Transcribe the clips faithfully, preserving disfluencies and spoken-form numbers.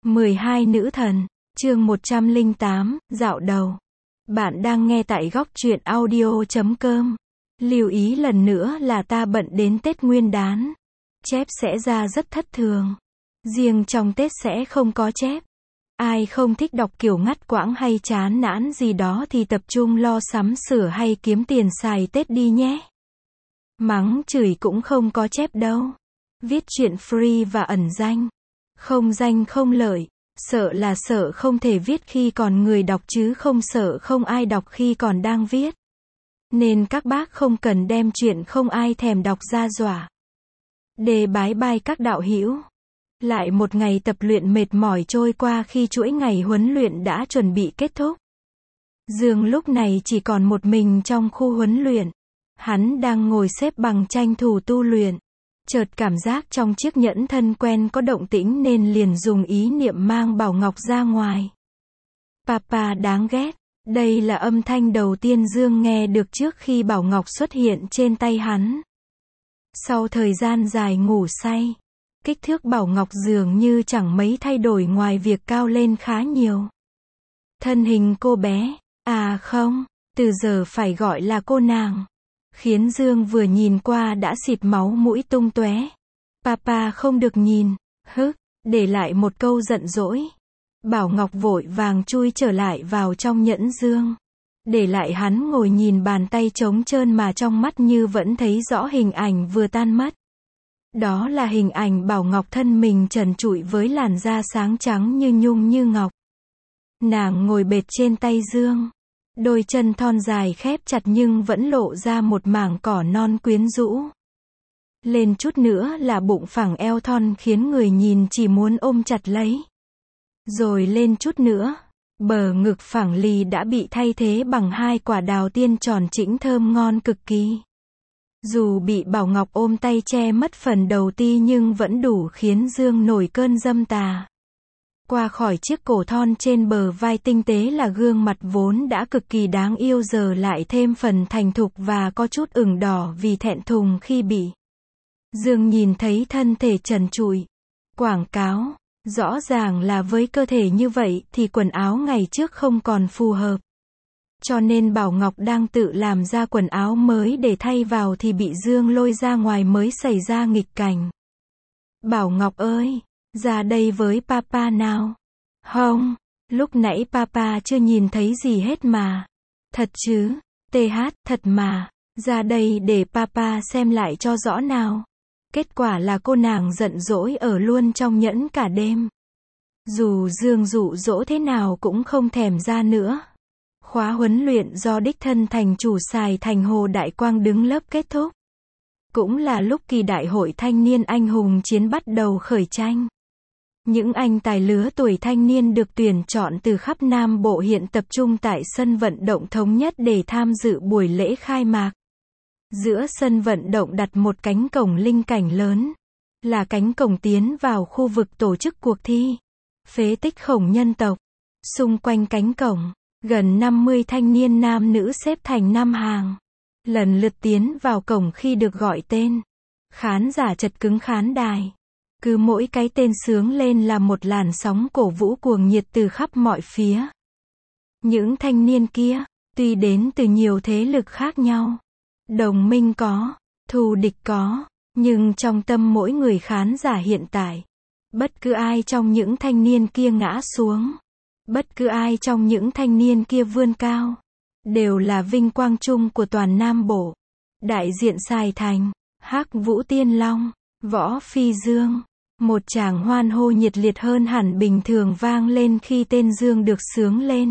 mười hai Nữ thần, chương một trăm lẻ tám, dạo đầu. Bạn đang nghe tại góc truyện audio chấm com. Lưu ý lần nữa là ta bận đến Tết Nguyên đán. Chép sẽ ra rất thất thường. Riêng trong Tết sẽ không có chép. Ai không thích đọc kiểu ngắt quãng hay chán nản gì đó thì tập trung lo sắm sửa hay kiếm tiền xài Tết đi nhé. Mắng chửi cũng không có chép đâu. Viết chuyện free và ẩn danh. Không danh không lợi. Sợ là sợ không thể viết khi còn người đọc chứ không sợ không ai đọc khi còn đang viết. Nên các bác không cần đem chuyện không ai thèm đọc ra dọa. Đề bái bai các đạo hữu. Lại một ngày tập luyện mệt mỏi trôi qua khi chuỗi ngày huấn luyện đã chuẩn bị kết thúc. Dương lúc này chỉ còn một mình trong khu huấn luyện. Hắn đang ngồi xếp bằng tranh thủ tu luyện. Chợt cảm giác trong chiếc nhẫn thân quen có động tĩnh nên liền dùng ý niệm mang Bảo Ngọc ra ngoài. Papa đáng ghét. Đây là âm thanh đầu tiên Dương nghe được trước khi Bảo Ngọc xuất hiện trên tay hắn. Sau thời gian dài ngủ say, kích thước Bảo Ngọc dường như chẳng mấy thay đổi ngoài việc cao lên khá nhiều. Thân hình cô bé, à không, từ giờ phải gọi là cô nàng, khiến Dương vừa nhìn qua đã xịt máu mũi tung tóe. Papa không được nhìn, hứ, để lại một câu giận dỗi. Bảo Ngọc vội vàng chui trở lại vào trong nhẫn Dương. Để lại hắn ngồi nhìn bàn tay trống trơn mà trong mắt như vẫn thấy rõ hình ảnh vừa tan mất. Đó là hình ảnh Bảo Ngọc thân mình trần trụi với làn da sáng trắng như nhung như ngọc. Nàng ngồi bệt trên tay Dương. Đôi chân thon dài khép chặt nhưng vẫn lộ ra một mảng cỏ non quyến rũ. Lên chút nữa là bụng phẳng eo thon khiến người nhìn chỉ muốn ôm chặt lấy. Rồi lên chút nữa, bờ ngực phẳng lì đã bị thay thế bằng hai quả đào tiên tròn trĩnh thơm ngon cực kỳ. Dù bị Bảo Ngọc ôm tay che mất phần đầu ti nhưng vẫn đủ khiến Dương nổi cơn dâm tà. Qua khỏi chiếc cổ thon trên bờ vai tinh tế là gương mặt vốn đã cực kỳ đáng yêu giờ lại thêm phần thành thục và có chút ửng đỏ vì thẹn thùng khi bị Dương nhìn thấy thân thể trần trụi. Quảng cáo, rõ ràng là với cơ thể như vậy thì quần áo ngày trước không còn phù hợp. Cho nên Bảo Ngọc đang tự làm ra quần áo mới để thay vào thì bị Dương lôi ra ngoài mới xảy ra nghịch cảnh. Bảo Ngọc ơi! Ra đây với papa nào. Không, lúc nãy papa chưa nhìn thấy gì hết mà. Thật chứ, tê hát, thật mà. Ra đây để papa xem lại cho rõ nào. Kết quả là cô nàng giận dỗi ở luôn trong nhẫn cả đêm. Dù Dương dụ dỗ thế nào cũng không thèm ra nữa. Khóa huấn luyện do đích thân thành chủ Sài Thành Hồ Đại Quang đứng lớp kết thúc. Cũng là lúc kỳ đại hội thanh niên anh hùng chiến bắt đầu khởi tranh. Những anh tài lứa tuổi thanh niên được tuyển chọn từ khắp Nam Bộ hiện tập trung tại sân vận động Thống Nhất để tham dự buổi lễ khai mạc. Giữa sân vận động đặt một cánh cổng linh cảnh lớn, là cánh cổng tiến vào khu vực tổ chức cuộc thi. Phế tích khổng nhân tộc. Xung quanh cánh cổng, gần năm mươi thanh niên nam nữ xếp thành năm hàng. Lần lượt tiến vào cổng khi được gọi tên. Khán giả chật cứng khán đài. Cứ mỗi cái tên sướng lên là một làn sóng cổ vũ cuồng nhiệt từ khắp mọi phía. Những thanh niên kia, tuy đến từ nhiều thế lực khác nhau, đồng minh có, thù địch có, nhưng trong tâm mỗi người khán giả hiện tại, bất cứ ai trong những thanh niên kia ngã xuống, bất cứ ai trong những thanh niên kia vươn cao, đều là vinh quang chung của toàn Nam Bộ. Đại diện Sài Thành, Hắc Vũ Tiên Long, Võ Phi Dương. Một tràng hoan hô nhiệt liệt hơn hẳn bình thường vang lên khi tên Dương được xướng lên.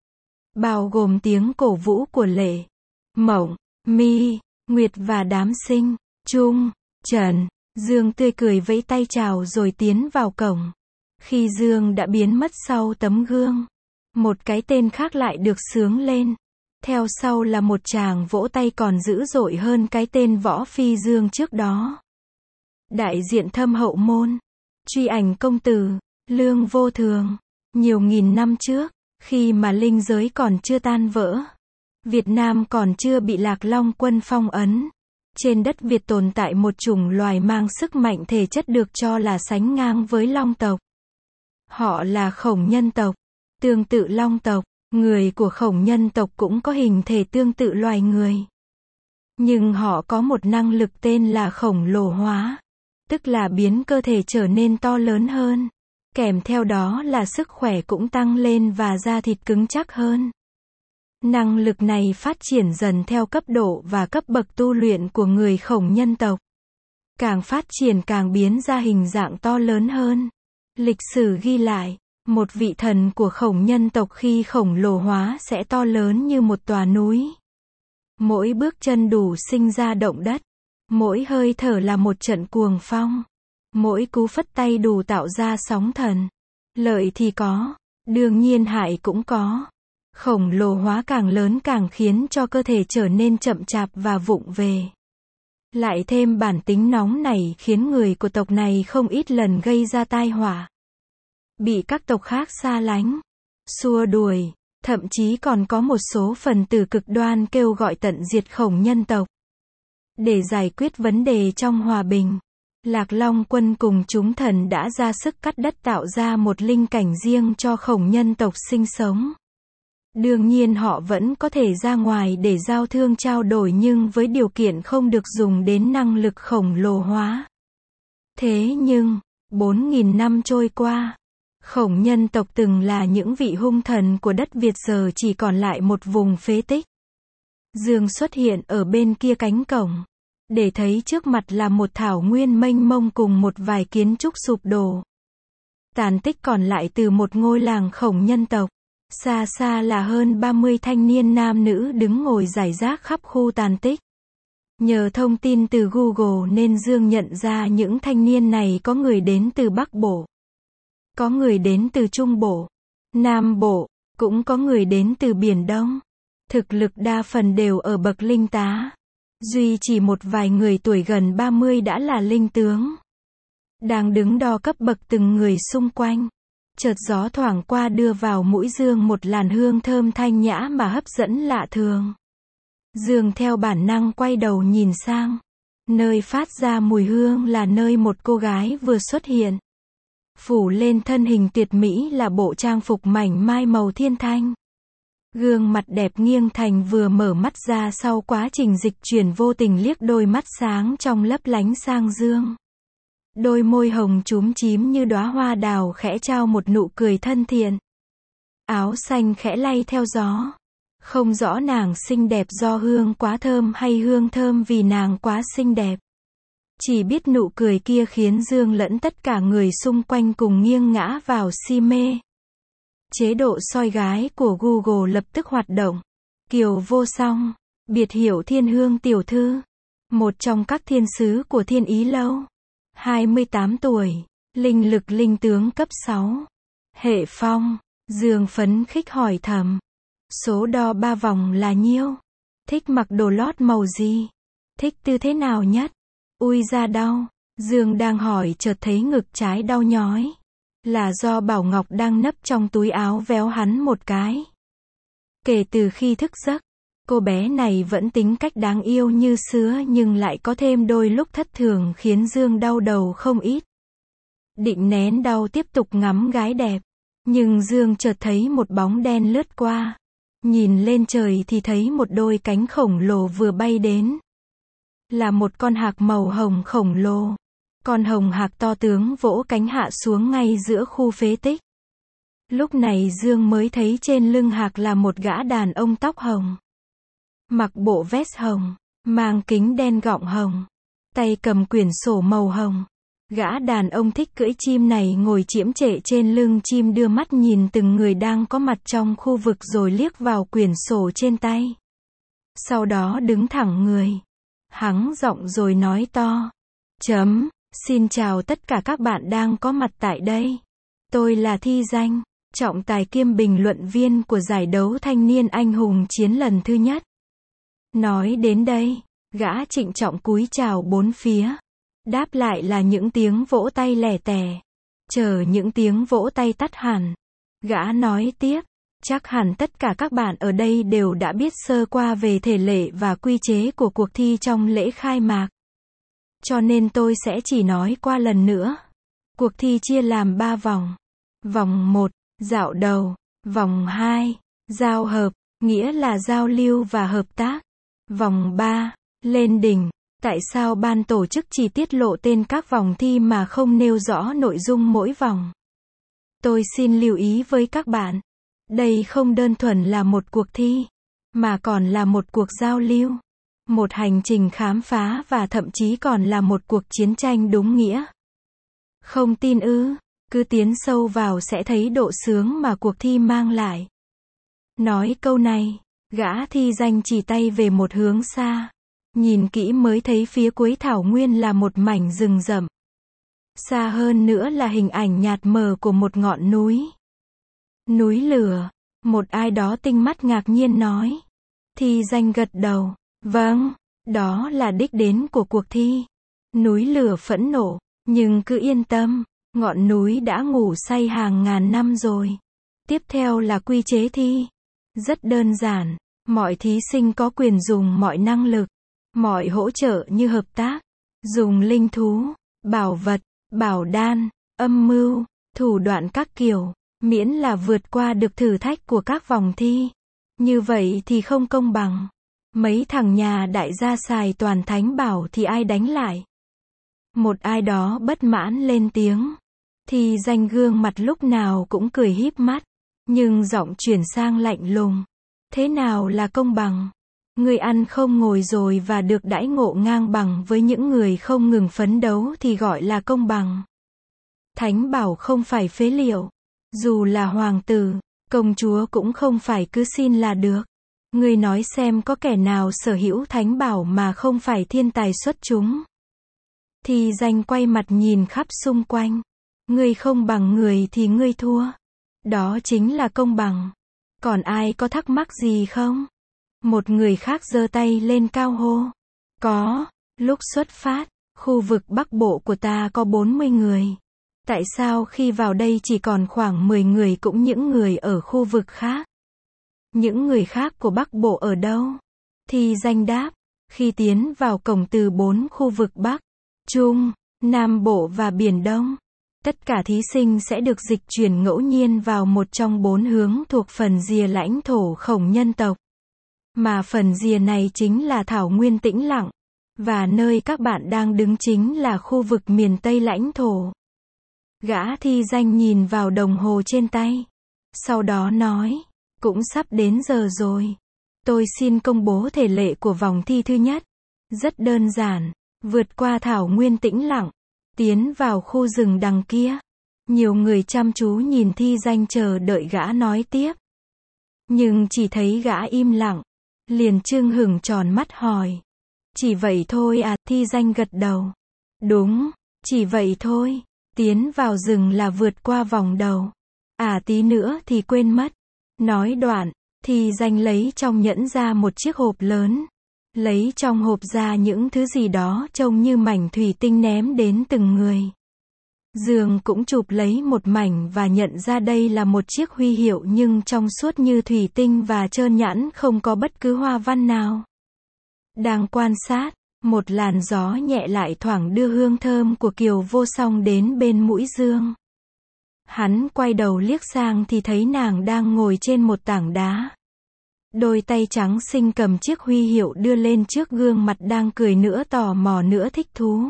Bao gồm tiếng cổ vũ của Lệ, Mộng, My, Nguyệt và đám sinh, Trung, Trần. Dương tươi cười vẫy tay chào rồi tiến vào cổng. Khi Dương đã biến mất sau tấm gương, một cái tên khác lại được xướng lên. Theo sau là một tràng vỗ tay còn dữ dội hơn cái tên Võ Phi Dương trước đó. Đại diện Thâm Hậu Môn, Truy Ảnh Công Tử, Lương Vô Thường. Nhiều nghìn năm trước, khi mà linh giới còn chưa tan vỡ, Việt Nam còn chưa bị Lạc Long quân phong ấn, trên đất Việt tồn tại một chủng loài mang sức mạnh thể chất được cho là sánh ngang với long tộc. Họ là Khổng nhân tộc. Tương tự Long tộc, người của Khổng nhân tộc cũng có hình thể tương tự loài người. Nhưng họ có một năng lực tên là khổng lồ hóa, tức là biến cơ thể trở nên to lớn hơn. Kèm theo đó là sức khỏe cũng tăng lên và da thịt cứng chắc hơn. Năng lực này phát triển dần theo cấp độ và cấp bậc tu luyện của người Khổng nhân tộc. Càng phát triển càng biến ra hình dạng to lớn hơn. Lịch sử ghi lại, một vị thần của Khổng nhân tộc khi khổng lồ hóa sẽ to lớn như một tòa núi. Mỗi bước chân đủ sinh ra động đất. Mỗi hơi thở là một trận cuồng phong. Mỗi cú phất tay đủ tạo ra sóng thần. Lợi thì có, đương nhiên hại cũng có. Khổng lồ hóa càng lớn càng khiến cho cơ thể trở nên chậm chạp và vụng về. Lại thêm bản tính nóng nảy khiến người của tộc này không ít lần gây ra tai họa. Bị các tộc khác xa lánh, xua đuổi, thậm chí còn có một số phần tử cực đoan kêu gọi tận diệt Khổng nhân tộc. Để giải quyết vấn đề trong hòa bình, Lạc Long quân cùng chúng thần đã ra sức cắt đất tạo ra một linh cảnh riêng cho Khổng nhân tộc sinh sống. Đương nhiên họ vẫn có thể ra ngoài để giao thương trao đổi nhưng với điều kiện không được dùng đến năng lực khổng lồ hóa. Thế nhưng, bốn nghìn năm trôi qua, Khổng nhân tộc từng là những vị hung thần của đất Việt giờ chỉ còn lại một vùng phế tích. Dương xuất hiện ở bên kia cánh cổng, để thấy trước mặt là một thảo nguyên mênh mông cùng một vài kiến trúc sụp đổ. Tàn tích còn lại từ một ngôi làng Khổng nhân tộc. Xa xa là hơn ba mươi thanh niên nam nữ đứng ngồi rải rác khắp khu tàn tích. Nhờ thông tin từ Google nên Dương nhận ra những thanh niên này có người đến từ Bắc Bộ, có người đến từ Trung Bộ, Nam Bộ, cũng có người đến từ Biển Đông. Thực lực đa phần đều ở bậc linh tá. Duy chỉ một vài người tuổi gần ba mươi đã là linh tướng. Đang đứng đo cấp bậc từng người xung quanh. Chợt gió thoảng qua đưa vào mũi Dương một làn hương thơm thanh nhã mà hấp dẫn lạ thường. Dương theo bản năng quay đầu nhìn sang. Nơi phát ra mùi hương là nơi một cô gái vừa xuất hiện. Phủ lên thân hình tuyệt mỹ là bộ trang phục mảnh mai màu thiên thanh. Gương mặt đẹp nghiêng thành vừa mở mắt ra sau quá trình dịch chuyển vô tình liếc đôi mắt sáng trong lấp lánh sang Dương. Đôi môi hồng chúm chím như đóa hoa đào khẽ trao một nụ cười thân thiện. Áo xanh khẽ lay theo gió. Không rõ nàng xinh đẹp do hương quá thơm hay hương thơm vì nàng quá xinh đẹp. Chỉ biết nụ cười kia khiến Dương lẫn tất cả người xung quanh cùng nghiêng ngã vào si mê. Chế độ soi gái của Google lập tức hoạt động. Kiều Vô Song, biệt hiệu Thiên Hương tiểu thư, một trong các thiên sứ của Thiên Ý Lâu. hai mươi tám tuổi, linh lực linh tướng cấp sáu. Hệ phong, Dương phấn khích hỏi thầm. Số đo ba vòng là nhiêu? Thích mặc đồ lót màu gì? Thích tư thế nào nhất? Ui da đau. Dương đang hỏi chợt thấy ngực trái đau nhói. Là do Bảo Ngọc đang nấp trong túi áo véo hắn một cái. Kể từ khi thức giấc, cô bé này vẫn tính cách đáng yêu như xưa nhưng lại có thêm đôi lúc thất thường khiến Dương đau đầu không ít. Định nén đau tiếp tục ngắm gái đẹp. Nhưng Dương chợt thấy một bóng đen lướt qua. Nhìn lên trời thì thấy một đôi cánh khổng lồ vừa bay đến. Là một con hạc màu hồng khổng lồ. Con hồng hạc to tướng vỗ cánh hạ xuống ngay giữa khu phế tích. Lúc này Dương mới thấy trên lưng hạc là một gã đàn ông tóc hồng. Mặc bộ vest hồng, mang kính đen gọng hồng, tay cầm quyển sổ màu hồng. Gã đàn ông thích cưỡi chim này ngồi chiếm trệ trên lưng chim đưa mắt nhìn từng người đang có mặt trong khu vực rồi liếc vào quyển sổ trên tay. Sau đó đứng thẳng người, hắng giọng rồi nói to. Chấm, xin chào tất cả các bạn đang có mặt tại đây. Tôi là Thi Danh, trọng tài kiêm bình luận viên của giải đấu thanh niên anh hùng chiến lần thứ nhất. Nói đến đây, gã trịnh trọng cúi chào bốn phía. Đáp lại là những tiếng vỗ tay lẻ tẻ. Chờ những tiếng vỗ tay tắt hẳn. Gã nói tiếp, chắc hẳn tất cả các bạn ở đây đều đã biết sơ qua về thể lệ và quy chế của cuộc thi trong lễ khai mạc. Cho nên tôi sẽ chỉ nói qua lần nữa. Cuộc thi chia làm ba vòng. Vòng một, dạo đầu. Vòng hai, giao hợp, nghĩa là giao lưu và hợp tác. Vòng ba, lên đỉnh. Tại sao ban tổ chức chỉ tiết lộ tên các vòng thi mà không nêu rõ nội dung mỗi vòng? Tôi xin lưu ý với các bạn, đây không đơn thuần là một cuộc thi, mà còn là một cuộc giao lưu, một hành trình khám phá và thậm chí còn là một cuộc chiến tranh đúng nghĩa. Không tin ư? Cứ tiến sâu vào sẽ thấy độ sướng mà cuộc thi mang lại. Nói câu này, gã thi danh chỉ tay về một hướng xa. Nhìn kỹ mới thấy phía cuối thảo nguyên là một mảnh rừng rậm. Xa hơn nữa là hình ảnh nhạt mờ của một ngọn núi. Núi lửa, một ai đó tinh mắt ngạc nhiên nói. Thi danh gật đầu, vâng, đó là đích đến của cuộc thi. Núi lửa phẫn nộ, nhưng cứ yên tâm, ngọn núi đã ngủ say hàng ngàn năm rồi. Tiếp theo là quy chế thi. Rất đơn giản, mọi thí sinh có quyền dùng mọi năng lực, mọi hỗ trợ như hợp tác, dùng linh thú, bảo vật, bảo đan, âm mưu, thủ đoạn các kiểu, miễn là vượt qua được thử thách của các vòng thi. Như vậy thì không công bằng. Mấy thằng nhà đại gia xài toàn thánh bảo thì ai đánh lại? Một ai đó bất mãn lên tiếng. Thì danh gương mặt lúc nào cũng cười híp mắt, nhưng giọng chuyển sang lạnh lùng. Thế nào là công bằng? Người ăn không ngồi rồi và được đãi ngộ ngang bằng với những người không ngừng phấn đấu thì gọi là công bằng. Thánh bảo không phải phế liệu. Dù là hoàng tử, công chúa cũng không phải cứ xin là được. Người nói xem có kẻ nào sở hữu thánh bảo mà không phải thiên tài xuất chúng. Thì danh quay mặt nhìn khắp xung quanh. Ngươi không bằng người thì ngươi thua. Đó chính là công bằng. Còn ai có thắc mắc gì không? Một người khác giơ tay lên cao hô. Có, lúc xuất phát, khu vực Bắc Bộ của ta có bốn mươi người. Tại sao khi vào đây chỉ còn khoảng mười người cũng những người ở khu vực khác? Những người khác của Bắc Bộ ở đâu? Thì danh đáp, khi tiến vào cổng từ bốn khu vực Bắc, Trung, Nam Bộ và Biển Đông, tất cả thí sinh sẽ được dịch chuyển ngẫu nhiên vào một trong bốn hướng thuộc phần rìa lãnh thổ Khổng nhân tộc. Mà phần rìa này chính là thảo nguyên tĩnh lặng, và nơi các bạn đang đứng chính là khu vực miền Tây lãnh thổ. Gã thi danh nhìn vào đồng hồ trên tay. Sau đó nói, cũng sắp đến giờ rồi. Tôi xin công bố thể lệ của vòng thi thứ nhất. Rất đơn giản, vượt qua thảo nguyên tĩnh lặng, tiến vào khu rừng đằng kia. Nhiều người chăm chú nhìn thi danh chờ đợi gã nói tiếp. Nhưng chỉ thấy gã im lặng, liền trưng hửng tròn mắt hỏi. Chỉ vậy thôi à? Thi danh gật đầu. Đúng, chỉ vậy thôi. Tiến vào rừng là vượt qua vòng đầu. À tí nữa thì quên mất. Nói đoạn, thì danh lấy trong nhẫn ra một chiếc hộp lớn. Lấy trong hộp ra những thứ gì đó trông như mảnh thủy tinh ném đến từng người. Dương cũng chụp lấy một mảnh và nhận ra đây là một chiếc huy hiệu nhưng trong suốt như thủy tinh và trơn nhẵn không có bất cứ hoa văn nào. Đang quan sát, một làn gió nhẹ lại thoảng đưa hương thơm của Kiều Vô Song đến bên mũi Dương. Hắn quay đầu liếc sang thì thấy nàng đang ngồi trên một tảng đá. Đôi tay trắng xinh cầm chiếc huy hiệu đưa lên trước gương mặt đang cười nửa tò mò nửa thích thú.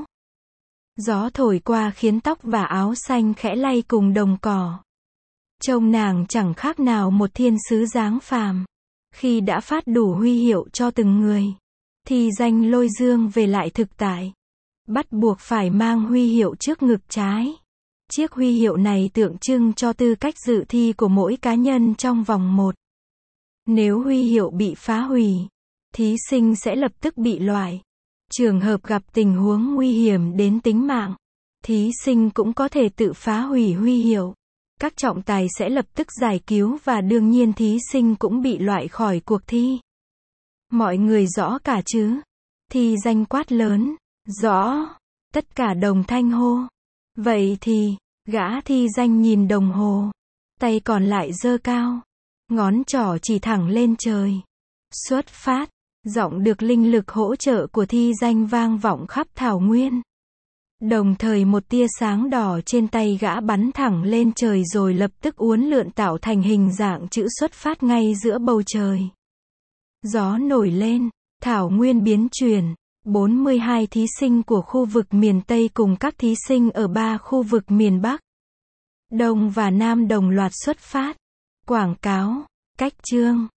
Gió thổi qua khiến tóc và áo xanh khẽ lay cùng đồng cỏ. Trông nàng chẳng khác nào một thiên sứ dáng phàm. Khi đã phát đủ huy hiệu cho từng người, thì danh lôi Dương về lại thực tại. Bắt buộc phải mang huy hiệu trước ngực trái. Chiếc huy hiệu này tượng trưng cho tư cách dự thi của mỗi cá nhân trong vòng một. Nếu huy hiệu bị phá hủy, thí sinh sẽ lập tức bị loại. Trường hợp gặp tình huống nguy hiểm đến tính mạng, thí sinh cũng có thể tự phá hủy huy hiệu. Các trọng tài sẽ lập tức giải cứu và đương nhiên thí sinh cũng bị loại khỏi cuộc thi. Mọi người rõ cả chứ? Thì danh quát lớn. Rõ. Tất cả đồng thanh hô. Vậy thì, gã thi danh nhìn đồng hồ. Tay còn lại giơ cao. Ngón trỏ chỉ thẳng lên trời. Xuất phát. Giọng được linh lực hỗ trợ của thi danh vang vọng khắp thảo nguyên. Đồng thời một tia sáng đỏ trên tay gã bắn thẳng lên trời rồi lập tức uốn lượn tạo thành hình dạng chữ xuất phát ngay giữa bầu trời. Gió nổi lên, thảo nguyên biến chuyển. bốn mươi hai thí sinh của khu vực miền Tây cùng các thí sinh ở ba khu vực miền Bắc, Đông và Nam đồng loạt xuất phát. Quảng cáo, cách chương.